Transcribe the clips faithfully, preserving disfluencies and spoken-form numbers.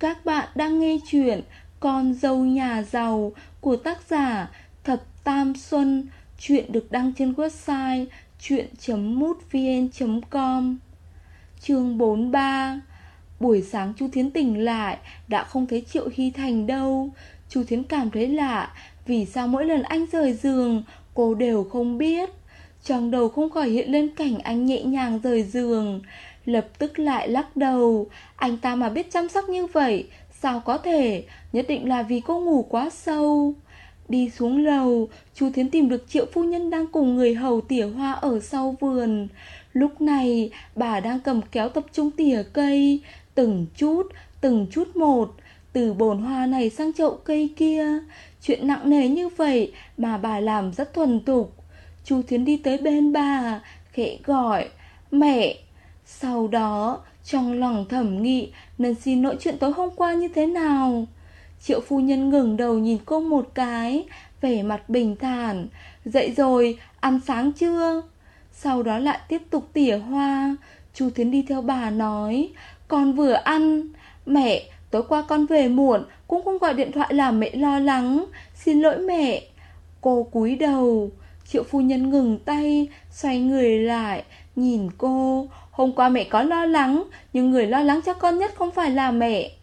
Các bạn đang nghe chuyện Con dâu nhà giàu của tác giả Thập Tam Xuân. Chuyện được đăng trên website chuyện chấm mútvn chấm com. Chương bốn mươi ba. Buổi sáng Chu Thiến tỉnh lại đã không thấy Triệu Hy Thành đâu. Chu Thiến cảm thấy lạ, vì sao mỗi lần anh rời giường cô đều không biết. Trong đầu không khỏi hiện lên cảnh anh nhẹ nhàng rời giường. Lập tức lại lắc đầu. Anh ta mà biết chăm sóc như vậy, sao có thể? Nhất định là vì cô ngủ quá sâu. Đi xuống lầu, Chu Thiến tìm được Triệu phu nhân đang cùng người hầu tỉa hoa ở sau vườn. Lúc này bà đang cầm kéo tập trung tỉa cây, từng chút, từng chút một, từ bồn hoa này sang chậu cây kia. Chuyện nặng nề như vậy mà bà làm rất thuần thục. Chu Thiến đi tới bên bà, khẽ gọi mẹ. Sau đó trong lòng thẩm nghị nên xin lỗi chuyện tối hôm qua như thế nào. Triệu phu nhân ngẩng đầu nhìn cô một cái, vẻ mặt bình thản. Dậy rồi, ăn sáng chưa? Sau đó lại tiếp tục tỉa hoa. Chu Thiến đi theo bà nói, con vừa ăn. Mẹ, tối qua con về muộn, cũng không gọi điện thoại làm mẹ lo lắng. Xin lỗi mẹ. Cô cúi đầu. Triệu phu nhân ngừng tay, xoay người lại, nhìn cô. Hôm qua mẹ có lo lắng, nhưng người lo lắng cho con nhất không phải là mẹ.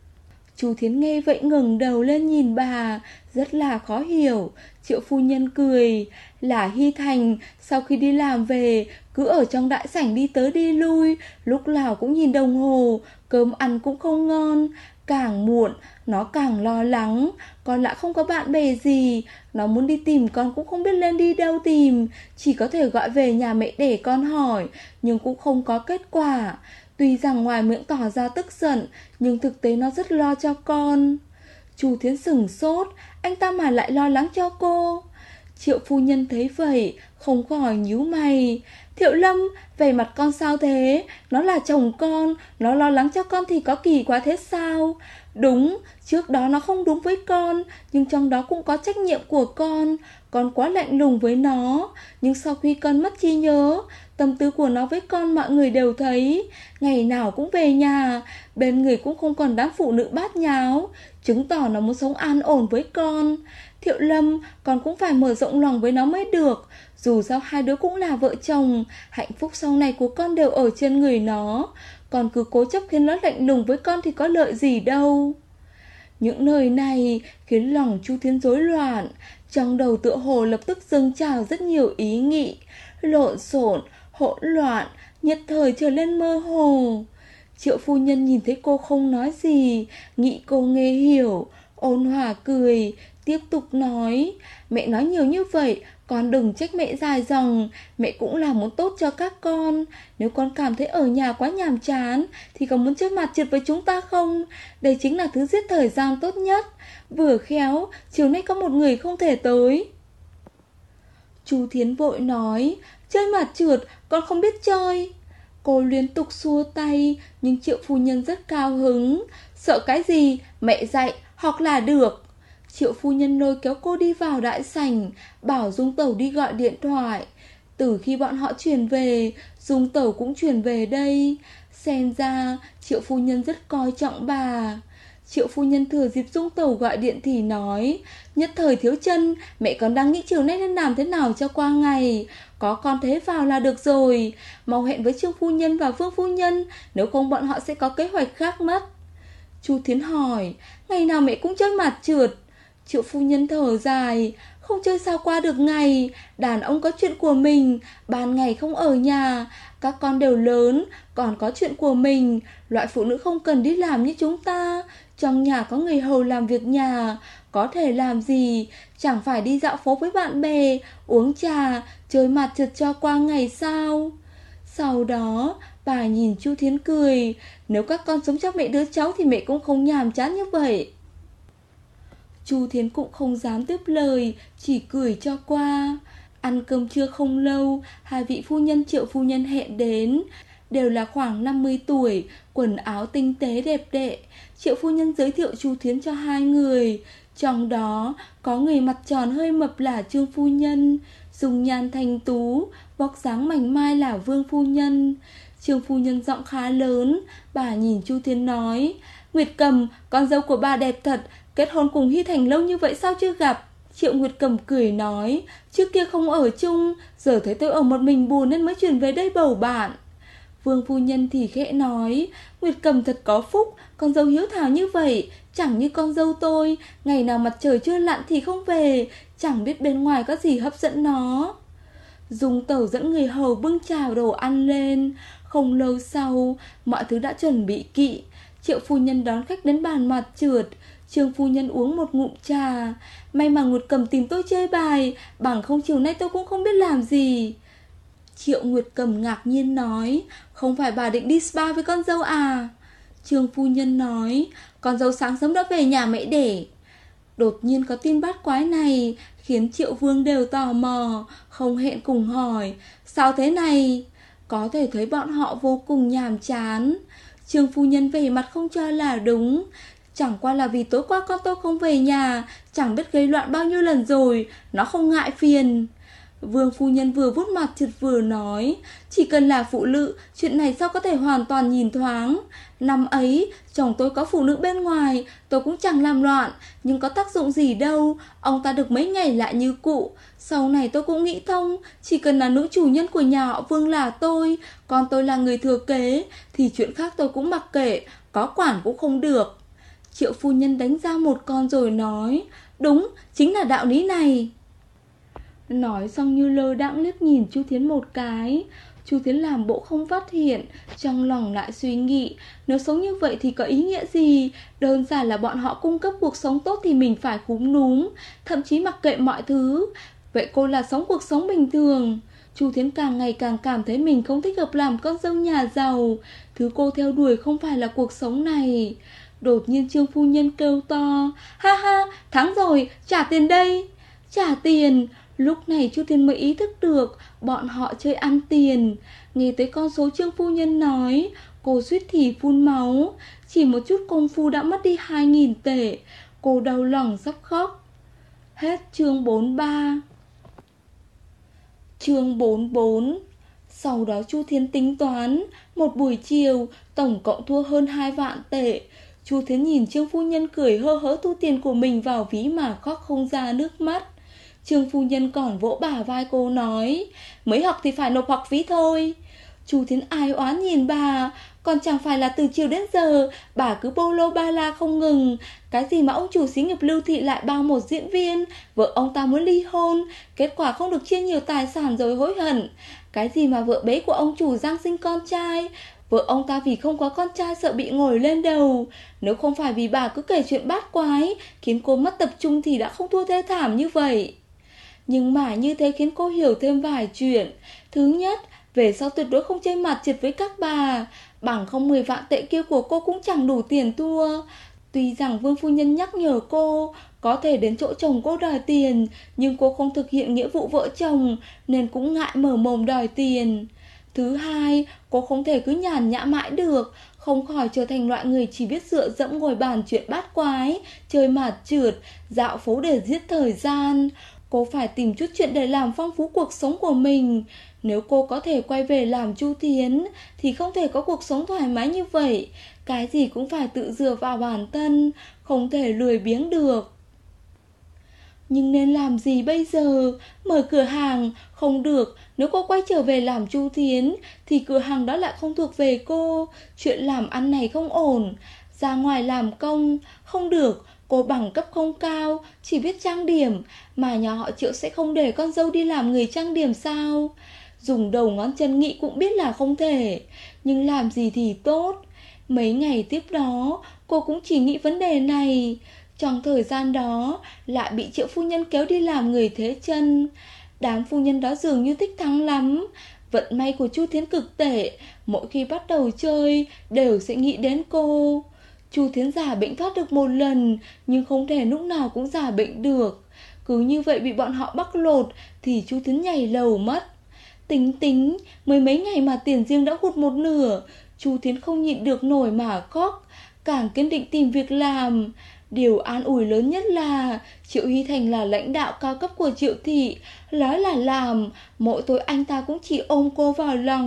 Chu Thiến nghe vậy ngẩng đầu lên nhìn bà, rất là khó hiểu. Triệu phu nhân cười, là Hy Thành sau khi đi làm về cứ ở trong đại sảnh đi tới đi lui, lúc nào cũng nhìn đồng hồ, cơm ăn cũng không ngon. Càng muộn nó càng lo lắng. Con lại không có bạn bè gì, nó muốn đi tìm con cũng không biết lên đi đâu tìm, chỉ có thể gọi về nhà mẹ để con hỏi, nhưng cũng không có kết quả. Tuy rằng ngoài miệng tỏ ra tức giận, nhưng thực tế nó rất lo cho con. Chu Thiến sửng sốt, anh ta mà lại lo lắng cho cô. Triệu phu nhân thấy vậy, không khỏi nhíu mày. Thiệu Lâm, vẻ mặt con sao thế? Nó là chồng con, nó lo lắng cho con thì có kỳ quá thế sao? Đúng, trước đó nó không đúng với con, nhưng trong đó cũng có trách nhiệm của con. Con quá lạnh lùng với nó, nhưng sau khi con mất trí nhớ, tâm tư của nó với con mọi người đều thấy. Ngày nào cũng về nhà, bên người cũng không còn đám phụ nữ bát nháo, chứng tỏ nó muốn sống an ổn với con. Thiệu Lâm, con cũng phải mở rộng lòng với nó mới được. Dù sao hai đứa cũng là vợ chồng, hạnh phúc sau này của con đều ở trên người nó. Còn cứ cố chấp khiến nó lạnh lùng với con thì có lợi gì đâu. Những lời này khiến lòng Chu Thiến rối loạn. Trong đầu tựa hồ lập tức dâng trào rất nhiều ý nghĩ, lộn xộn, hỗn loạn, nhất thời trở lên mơ hồ. Triệu phu nhân nhìn thấy cô không nói gì, nghĩ cô nghe hiểu, ôn hòa cười, tiếp tục nói, mẹ nói nhiều như vậy, con đừng trách mẹ dài dòng, mẹ cũng là muốn tốt cho các con. Nếu con cảm thấy ở nhà quá nhàm chán thì có muốn chơi mặt trượt với chúng ta không? Đây chính là thứ giết thời gian tốt nhất. Vừa khéo, chiều nay có một người không thể tới. Chu Thiến vội nói, chơi mặt trượt, con không biết chơi. Cô liên tục xua tay, nhưng Triệu phu nhân rất cao hứng. Sợ cái gì, mẹ dạy, học là được. Triệu phu nhân lôi kéo cô đi vào đại sảnh, bảo Dung Tẩu đi gọi điện thoại. Từ khi bọn họ chuyển về, Dung Tẩu cũng chuyển về đây. Xem ra Triệu phu nhân rất coi trọng bà. Triệu phu nhân thừa dịp Dung Tẩu gọi điện thì nói, nhất thời thiếu chân, mẹ còn đang nghĩ chiều nay nên làm thế nào cho qua ngày. Có con thế vào là được rồi. Mau hẹn với Trương phu nhân và Vương phu nhân, nếu không bọn họ sẽ có kế hoạch khác mất. Chu Thiến hỏi, ngày nào mẹ cũng chơi mặt trượt? Triệu phu nhân thở dài, không chơi sao qua được ngày. Đàn ông có chuyện của mình, ban ngày không ở nhà. Các con đều lớn, còn có chuyện của mình. Loại phụ nữ không cần đi làm như chúng ta. Trong nhà có người hầu làm việc nhà, có thể làm gì? Chẳng phải đi dạo phố với bạn bè, uống trà, chơi mặt trượt cho qua ngày sao? Sau đó bà nhìn Chu Thiến cười, nếu các con sống cho mẹ đứa cháu thì mẹ cũng không nhàm chán như vậy. Chu Thiến cũng không dám tiếp lời, chỉ cười cho qua. Ăn cơm trưa không lâu, hai vị phu nhân Triệu phu nhân hẹn đến. Đều là khoảng năm mươi tuổi, quần áo tinh tế đẹp đẽ. Triệu phu nhân giới thiệu Chu Thiến cho hai người. Trong đó có người mặt tròn hơi mập là Trương phu nhân, dung nhan thanh tú, vóc dáng mảnh mai là Vương phu nhân. Trương phu nhân giọng khá lớn. Bà nhìn Chu Thiến nói, Nguyệt Cầm, con dâu của bà đẹp thật, kết hôn cùng Hy Thành lâu như vậy sao chưa gặp? Triệu Nguyệt Cầm cười nói, trước kia không ở chung, giờ thấy tôi ở một mình buồn nên mới chuyển về đây bầu bạn. Vương phu nhân thì khẽ nói, Nguyệt Cầm thật có phúc, con dâu hiếu thảo như vậy, chẳng như con dâu tôi, ngày nào mặt trời chưa lặn thì không về, chẳng biết bên ngoài có gì hấp dẫn nó. Dung Tẩu dẫn người hầu bưng trà đồ ăn lên. Không lâu sau, mọi thứ đã chuẩn bị kỹ. Triệu phu nhân đón khách đến bàn mặt trượt. Trương phu nhân uống một ngụm trà. May mà Nguyệt Cầm tìm tôi chơi bài, bằng không chiều nay tôi cũng không biết làm gì. Triệu Nguyệt Cầm ngạc nhiên nói, không phải bà định đi spa với con dâu à? Trương phu nhân nói, con dâu sáng sớm đã về nhà mẹ đẻ. Đột nhiên có tin bát quái này khiến Triệu Vương đều tò mò, không hẹn cùng hỏi, sao thế này? Có thể thấy bọn họ vô cùng nhàm chán. Trương phu nhân vẻ mặt không cho là đúng. Chẳng qua là vì tối qua con tôi không về nhà, chẳng biết gây loạn bao nhiêu lần rồi, nó không ngại phiền. Vương phu nhân vừa vuốt mặt chợt vừa nói, chỉ cần là phụ nữ, chuyện này sao có thể hoàn toàn nhìn thoáng. Năm ấy, chồng tôi có phụ nữ bên ngoài, tôi cũng chẳng làm loạn, nhưng có tác dụng gì đâu, ông ta được mấy ngày lại như cũ. Sau này tôi cũng nghĩ thông, chỉ cần là nữ chủ nhân của nhà họ Vương là tôi, còn tôi là người thừa kế, thì chuyện khác tôi cũng mặc kệ, có quản cũng không được. Triệu phu nhân đánh ra một con rồi nói, đúng, chính là đạo lý này. Nói xong như lơ đãng liếc nhìn Chu Thiến một cái. Chu Thiến làm bộ không phát hiện, trong lòng lại suy nghĩ, nếu sống như vậy thì có ý nghĩa gì? Đơn giản là bọn họ cung cấp cuộc sống tốt thì mình phải cúm núm, thậm chí mặc kệ mọi thứ. Vậy cô là sống cuộc sống bình thường. Chu Thiến càng ngày càng cảm thấy mình không thích hợp làm con dâu nhà giàu. Thứ cô theo đuổi không phải là cuộc sống này. Đột nhiên Trương phu nhân kêu to, ha ha, thắng rồi, trả tiền đây. Trả tiền. Lúc này Chu Thiến mới ý thức được bọn họ chơi ăn tiền. Nghe tới con số Trương phu nhân nói, cô suýt thì phun máu. Chỉ một chút công phu đã mất đi hai nghìn tệ. Cô đau lòng sắp khóc. Hết chương bốn mươi ba. Chương bốn mươi bốn. Sau đó Chu Thiến tính toán, một buổi chiều tổng cộng thua hơn hai vạn tệ. Chu Thiến nhìn Trương phu nhân cười hơ hớ thu tiền của mình vào ví mà khóc không ra nước mắt. Trương phu nhân còn vỗ bả vai cô nói, mới học thì phải nộp học phí thôi. Chu Thiến ai oán nhìn bà, còn chẳng phải là từ chiều đến giờ bà cứ bô lô ba la không ngừng. Cái gì mà ông chủ xí nghiệp Lưu Thị lại bao một diễn viên, vợ ông ta muốn ly hôn, kết quả không được chia nhiều tài sản rồi hối hận. Cái gì mà vợ bế của ông chủ giang sinh con trai, vợ ông ta vì không có con trai sợ bị ngồi lên đầu. Nếu không phải vì bà cứ kể chuyện bát quái khiến cô mất tập trung thì đã không thua thê thảm như vậy. Nhưng mà như thế khiến cô hiểu thêm vài chuyện. Thứ nhất, về sau tuyệt đối không chơi mặt trượt với các bà, bằng không mười vạn tệ kia của cô cũng chẳng đủ tiền thua. Tuy rằng Vương phu nhân nhắc nhở cô có thể đến chỗ chồng cô đòi tiền, nhưng cô không thực hiện nghĩa vụ vợ chồng nên cũng ngại mở mồm đòi tiền. Thứ hai, cô không thể cứ nhàn nhã mãi được, không khỏi trở thành loại người chỉ biết dựa dẫm ngồi bàn chuyện bát quái, chơi mặt trượt, dạo phố để giết thời gian. Cô phải tìm chút chuyện để làm phong phú cuộc sống của mình. Nếu cô có thể quay về làm Chu Thiến thì không thể có cuộc sống thoải mái như vậy. Cái gì cũng phải tự dựa vào bản thân, không thể lười biếng được. Nhưng nên làm gì bây giờ? Mở cửa hàng? Không được. Nếu cô quay trở về làm Chu Thiến thì cửa hàng đó lại không thuộc về cô. Chuyện làm ăn này không ổn. Ra ngoài làm công? Không được. Cô bằng cấp không cao, chỉ biết trang điểm, mà nhà họ Triệu sẽ không để con dâu đi làm người trang điểm sao? Dùng đầu ngón chân nghĩ cũng biết là không thể, nhưng làm gì thì tốt. Mấy ngày tiếp đó, cô cũng chỉ nghĩ vấn đề này. Trong thời gian đó, lại bị Triệu phu nhân kéo đi làm người thế chân. Đám phu nhân đó dường như thích thắng lắm. Vận may của Chu Thiến cực tệ, mỗi khi bắt đầu chơi, đều sẽ nghĩ đến cô. Chu Thiến giả bệnh thoát được một lần, nhưng không thể lúc nào cũng giả bệnh được. Cứ như vậy bị bọn họ bắt lột thì Chu Thiến nhảy lầu mất. Tính tính, mới mấy ngày mà tiền riêng đã hụt một nửa. Chu Thiến không nhịn được nổi mà khóc, càng kiên định tìm việc làm. Điều an ủi lớn nhất là Triệu Hy Thành là lãnh đạo cao cấp của Triệu thị, nói là làm, mỗi tối anh ta cũng chỉ ôm cô vào lòng,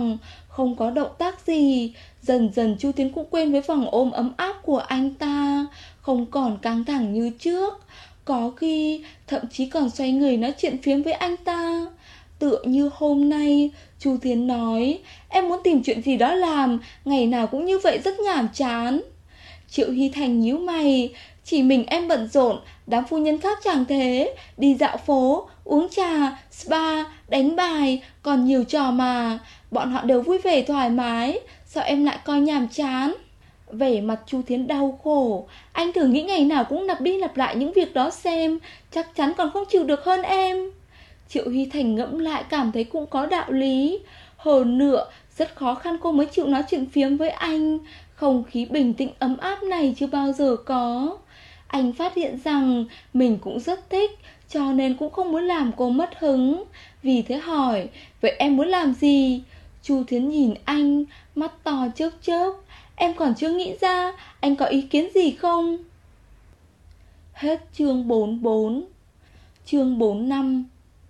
không có động tác gì. Dần dần Chu Tiến cũng quên với vòng ôm ấm áp của anh ta, không còn căng thẳng như trước. Có khi thậm chí còn xoay người nói chuyện phiếm với anh ta. Tựa như hôm nay, Chu Tiến nói, em muốn tìm chuyện gì đó làm, ngày nào cũng như vậy rất nhàm chán. Triệu Hy Thành nhíu mày, chỉ mình em bận rộn, đám phu nhân khác chẳng thế, đi dạo phố, uống trà, spa, đánh bài, còn nhiều trò mà, bọn họ đều vui vẻ thoải mái, sao em lại coi nhàm chán? Vẻ mặt Chu Thiến đau khổ, anh thử nghĩ ngày nào cũng lặp đi lặp lại những việc đó xem, chắc chắn còn không chịu được hơn em. Triệu Hy Thành ngẫm lại cảm thấy cũng có đạo lý. Hơn nữa, rất khó khăn cô mới chịu nói chuyện phiếm với anh. Không khí bình tĩnh ấm áp này chưa bao giờ có. Anh phát hiện rằng mình cũng rất thích, cho nên cũng không muốn làm cô mất hứng. Vì thế hỏi, vậy em muốn làm gì? Chu Thiến nhìn anh, mắt to chớp chớp. Em còn chưa nghĩ ra, anh có ý kiến gì không? Hết chương bốn mươi bốn. Chương bốn mươi lăm.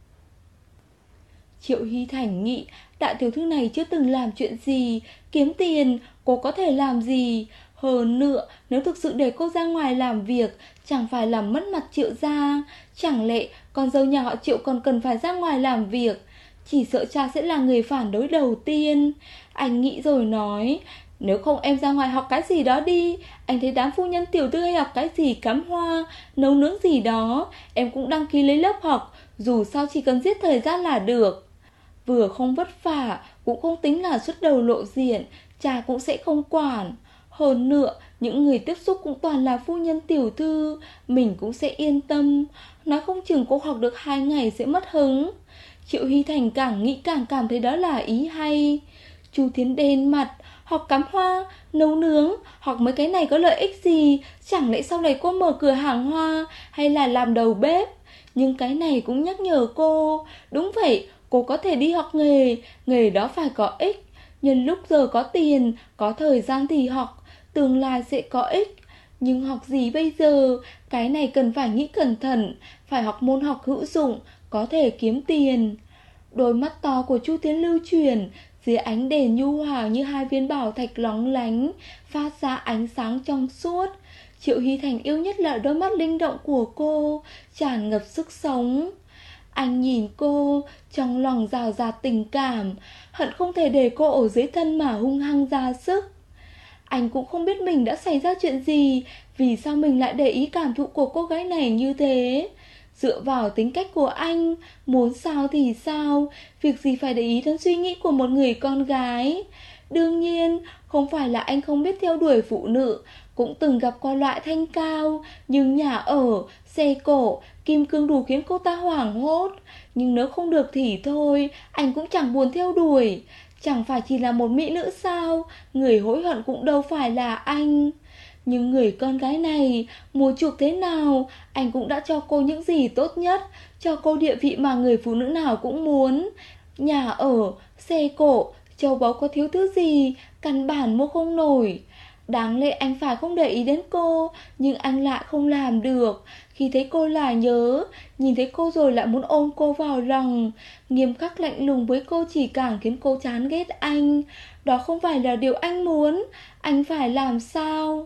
Triệu Hy Thành nghĩ đại tiểu thư này chưa từng làm chuyện gì, kiếm tiền, cô có thể làm gì? Hơn nữa, nếu thực sự để cô ra ngoài làm việc, chẳng phải làm mất mặt Triệu gia. Chẳng lẽ con dâu nhà họ Triệu còn cần phải ra ngoài làm việc? Chỉ sợ cha sẽ là người phản đối đầu tiên. Anh nghĩ rồi nói, nếu không em ra ngoài học cái gì đó đi. Anh thấy đám phu nhân tiểu thư hay học cái gì cắm hoa, nấu nướng gì đó, em cũng đăng ký lấy lớp học, dù sao chỉ cần giết thời gian là được. Vừa không vất vả, cũng không tính là xuất đầu lộ diện, cha cũng sẽ không quản. Hơn nữa, những người tiếp xúc cũng toàn là phu nhân tiểu thư, mình cũng sẽ yên tâm. Nói không chừng cô học được hai ngày sẽ mất hứng. Triệu Hy Thành càng nghĩ càng cảm thấy đó là ý hay. Chu Thiến đen mặt, học cắm hoa, nấu nướng, học mấy cái này có lợi ích gì? Chẳng lẽ sau này cô mở cửa hàng hoa hay là làm đầu bếp? Nhưng cái này cũng nhắc nhở cô, đúng vậy, cô có thể đi học nghề, nghề đó phải có ích. Nhân lúc giờ có tiền, có thời gian thì học, tương lai sẽ có ích. Nhưng học gì bây giờ? Cái này cần phải nghĩ cẩn thận, phải học môn học hữu dụng, có thể kiếm tiền. Đôi mắt to của Chu Tiến lưu chuyển, dưới ánh đèn nhu hòa như hai viên bảo thạch lóng lánh, phát ra ánh sáng trong suốt. Triệu Hy Thành yêu nhất là đôi mắt linh động của cô, tràn ngập sức sống. Anh nhìn cô, trong lòng rào rạt tình cảm, hận không thể để cô ở dưới thân mà hung hăng ra sức. Anh cũng không biết mình đã xảy ra chuyện gì, vì sao mình lại để ý cảm thụ của cô gái này như thế. Dựa vào tính cách của anh, muốn sao thì sao, việc gì phải để ý đến suy nghĩ của một người con gái. Đương nhiên, không phải là anh không biết theo đuổi phụ nữ, cũng từng gặp qua loại thanh cao, nhưng nhà ở, xe cổ, kim cương đủ khiến cô ta hoảng hốt. Nhưng nếu không được thì thôi, anh cũng chẳng buồn theo đuổi. Chẳng phải chỉ là một mỹ nữ sao, người hối hận cũng đâu phải là anh. Nhưng người con gái này, mua chuộc thế nào, anh cũng đã cho cô những gì tốt nhất, cho cô địa vị mà người phụ nữ nào cũng muốn. Nhà ở, xe cổ, châu báu có thiếu thứ gì, căn bản mua không nổi. Đáng lẽ anh phải không để ý đến cô, nhưng anh lại không làm được. Khi thấy cô là nhớ, nhìn thấy cô rồi lại muốn ôm cô vào lòng. Nghiêm khắc lạnh lùng với cô chỉ càng khiến cô chán ghét anh. Đó không phải là điều anh muốn, anh phải làm sao?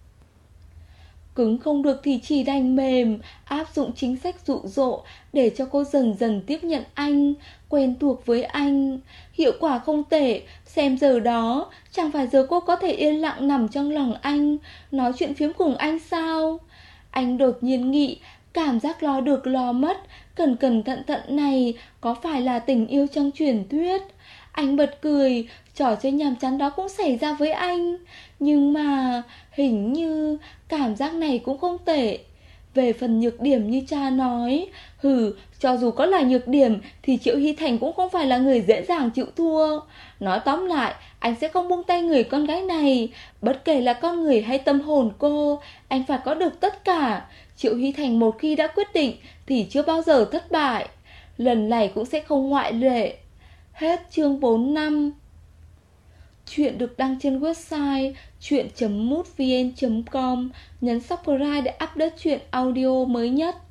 Cứng không được thì chỉ đành mềm, áp dụng chính sách dụ dỗ để cho cô dần dần tiếp nhận anh, quen thuộc với anh. Hiệu quả không tệ, xem giờ đó, chẳng phải giờ cô có thể yên lặng nằm trong lòng anh, nói chuyện phiếm cùng anh sao? Anh đột nhiên nghĩ, cảm giác lo được lo mất, cẩn cẩn thận thận này có phải là tình yêu trong truyền thuyết? Anh bật cười, trò chơi nhàm chán đó cũng xảy ra với anh. Nhưng mà hình như cảm giác này cũng không tệ. Về phần nhược điểm như cha nói, hừ, cho dù có là nhược điểm thì Triệu Hy Thành cũng không phải là người dễ dàng chịu thua. Nói tóm lại, anh sẽ không buông tay người con gái này. Bất kể là con người hay tâm hồn cô, anh phải có được tất cả. Triệu Hy Thành một khi đã quyết định thì chưa bao giờ thất bại. Lần này cũng sẽ không ngoại lệ. Hết chương bốn mươi lăm. Chuyện được đăng trên website chuyện chấm mútvn chấm com. Nhấn subscribe để update chuyện audio mới nhất.